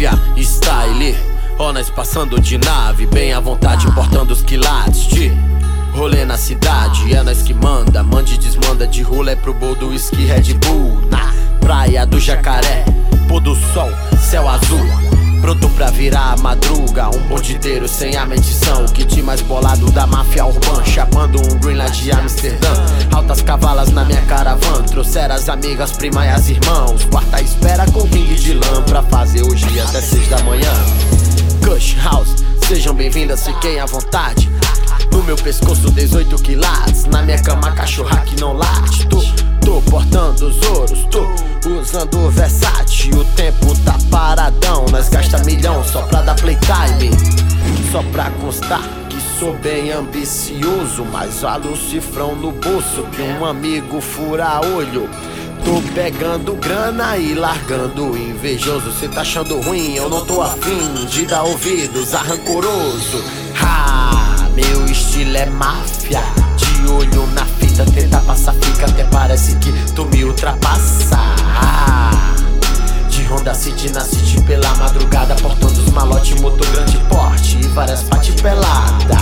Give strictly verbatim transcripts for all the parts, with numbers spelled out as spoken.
máfia, style. Ó, nós passando de nave, bem à vontade, portando os quilates de rolê na cidade. É nós que manda, mande desmanda de rolê pro bowl do whisky Red Bull. Na praia do Jacaré, pôr do sol, céu azul, pronto pra virar a madruga. Um bondeteiro sem a medição, o kit mais bolado da máfia urbana, chapando um green lá de Amsterdã. Altas cavalas na minha caravana, trouxeram as amigas, prima e as irmãos. Quarta espera com ringue de lã pra fazer hoje até seis da manhã. Kush House, sejam bem-vindas, fiquem à vontade. No meu pescoço dezoito quilates, na minha cama cachorra que não late. Tô, tô portando os ouros, tô usando o Versace. O tempo tá paradão, nós gasta milhão só pra dar playtime. Só pra constar que sou bem ambicioso, mas olha o cifrão no bolso que um amigo fura olho. Tô pegando grana e largando invejoso. Cê tá achando ruim, eu não tô afim de dar ouvidos a rancoroso. Ha, meu estilo é máfia, de olho na fita, tenta passar fica, até parece que tu me ultrapassa. Ah, de Honda City na City pela madrugada, portando os malote, motor grande porte e várias pate pelada.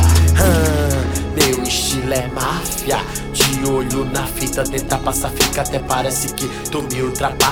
Ah, meu estilo é máfia, de olho na fita, tenta passar fica, até parece que tu me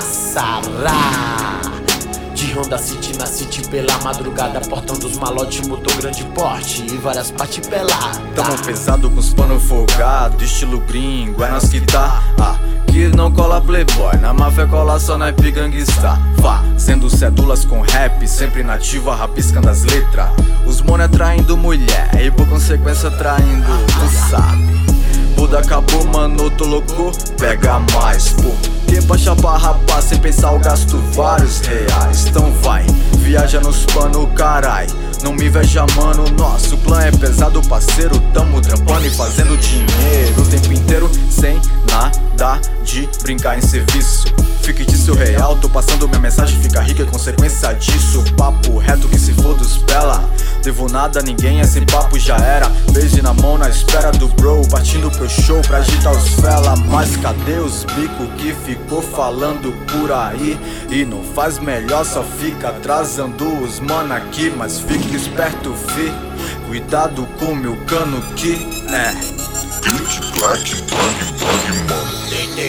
ultrapassará. De Honda City na City pela madrugada, portando os malote, motor grande porte e várias pate pelada. Tamo pesado com os pano folgado, estilo gringo, é nós que tá. Ah, que não cola playboy, na máfia cola só naipe gangsta. Fazendo cédulas com rap, sempre nativa, rabiscando as letras. Os mone atraindo mulher e por consequência traindo, tu sabe. Buda acabou, mano, tô louco, pega mais, pô. Que pra chapar rapaz, sem pensar eu gasto vários reais. Então vai, viaja nos pano, carai. Não me veja, mano, nosso clã é pesado, parceiro. Tamo trampando e fazendo dinheiro o tempo inteiro, sem nada de brincar em serviço. Fictício real, tô passando minha mensagem, fica rica é consequência disso. Papo reto que se for dos pela, devo nada a ninguém, esse papo já era. Beijo na mão na espera do bro, partindo pro show pra agitar os fela. Mas cadê os bico que ficou falando por aí e não faz melhor, só fica atrasando os mano aqui. Mas fique esperto, fi, cuidado com meu cano que é Pitch Black, Bang, Bang, mano.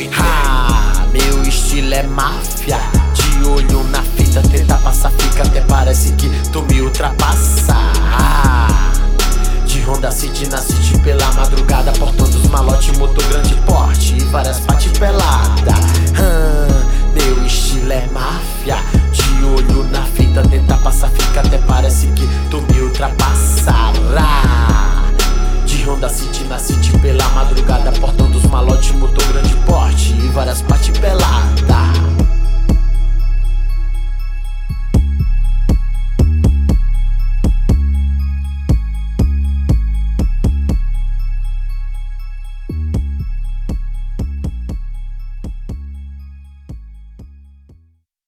Ha, meu estilo é máfia, de olho na fita, tenta passar fica, até parece que tu me ultrapassa. Ah, de Honda City na City pela madrugada, portando os malote, motor grande porte e várias pate pelada. Ah, meu estilo é máfia, de olho na fita, tenta passar fica, até parece que tu me ultrapassará. De Honda City na City pela madrugada, portando os malote, motor grande porte e várias pate